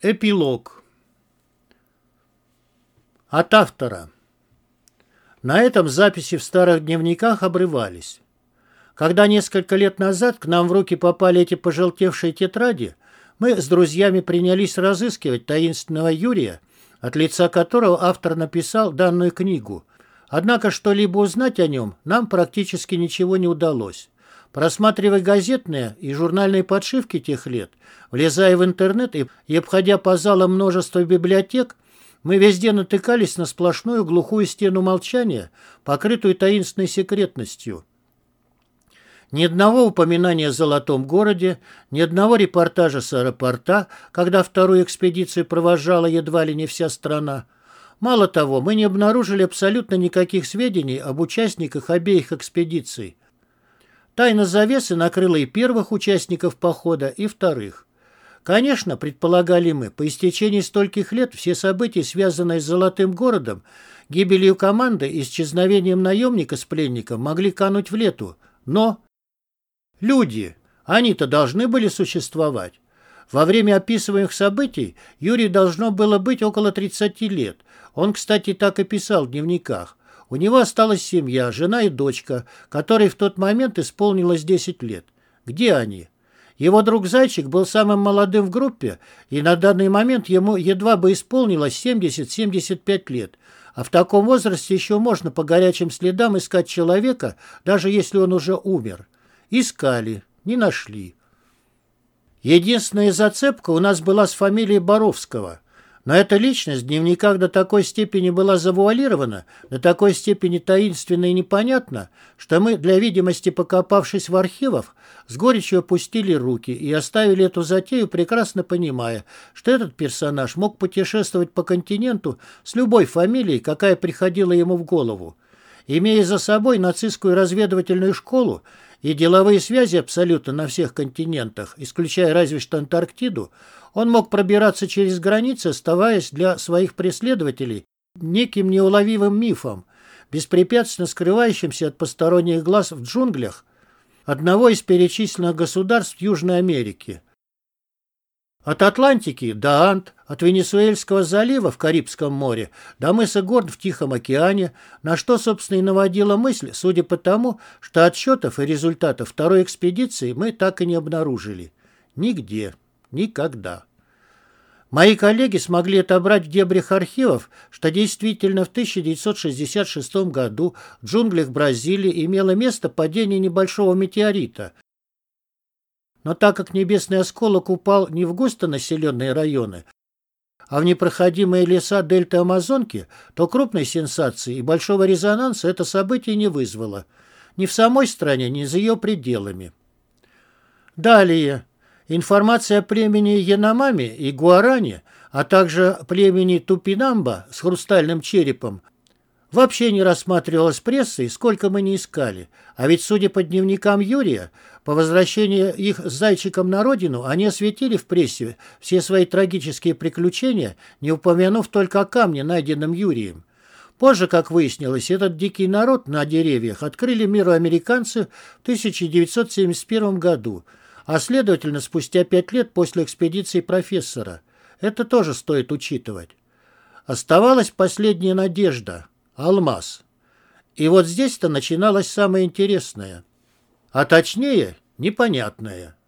Эпилог. От автора. На этом записи в старых дневниках обрывались. Когда несколько лет назад к нам в руки попали эти пожелтевшие тетради, мы с друзьями принялись разыскивать таинственного Юрия, от лица которого автор написал данную книгу. Однако что-либо узнать о нем нам практически ничего не удалось. Просматривая газетные и журнальные подшивки тех лет, влезая в интернет и обходя по залам множество библиотек, мы везде натыкались на сплошную глухую стену молчания, покрытую таинственной секретностью. Ни одного упоминания о Золотом городе, ни одного репортажа с аэропорта, когда вторую экспедицию провожала едва ли не вся страна. Мало того, мы не обнаружили абсолютно никаких сведений об участниках обеих экспедиций. Тайна завесы накрыла и первых участников похода, и вторых. Конечно, предполагали мы, по истечении стольких лет все события, связанные с Золотым городом, гибелью команды и исчезновением наемника с пленником, могли кануть в лету. Но люди, они-то должны были существовать. Во время описываемых событий Юрию должно было быть около 30 лет. Он, кстати, так и писал в дневниках. У него осталась семья, жена и дочка, которой в тот момент исполнилось 10 лет. Где они? Его друг Зайчик был самым молодым в группе, и на данный момент ему едва бы исполнилось 70-75 лет. А в таком возрасте еще можно по горячим следам искать человека, даже если он уже умер. Искали, не нашли. Единственная зацепка у нас была с фамилией Боровского. Но эта личность в дневниках до такой степени была завуалирована, до такой степени таинственна и непонятна, что мы, для видимости покопавшись в архивах, с горечью опустили руки и оставили эту затею, прекрасно понимая, что этот персонаж мог путешествовать по континенту с любой фамилией, какая приходила ему в голову. Имея за собой нацистскую разведывательную школу и деловые связи абсолютно на всех континентах, исключая разве что Антарктиду, он мог пробираться через границы, оставаясь для своих преследователей неким неуловимым мифом, беспрепятственно скрывающимся от посторонних глаз в джунглях одного из перечисленных государств Южной Америки. От Атлантики до Анд, от Венесуэльского залива в Карибском море до мыса Горн в Тихом океане, на что, собственно, и наводила мысль, судя по тому, что отчетов и результатов второй экспедиции мы так и не обнаружили. Нигде. Никогда. Мои коллеги смогли отобрать в дебрях архивов, что действительно в 1966 году в джунглях Бразилии имело место падение небольшого метеорита. Но так как небесный осколок упал не в густонаселенные районы, а в непроходимые леса дельты Амазонки, то крупной сенсации и большого резонанса это событие не вызвало. Ни в самой стране, ни за ее пределами. Далее. Информация о племени Яномами и Гуарани, а также племени Тупинамба с хрустальным черепом, вообще не рассматривалась прессой, сколько мы ни искали. А ведь, судя по дневникам Юрия, по возвращении их с Зайчиком на родину, они осветили в прессе все свои трагические приключения, не упомянув только о камне, найденном Юрием. Позже, как выяснилось, этот дикий народ на деревьях открыли миру американцы в 1971 году, а следовательно, спустя 5 лет после экспедиции профессора. Это тоже стоит учитывать. Оставалась последняя надежда – алмаз. И вот здесь-то начиналось самое интересное. А точнее, непонятное.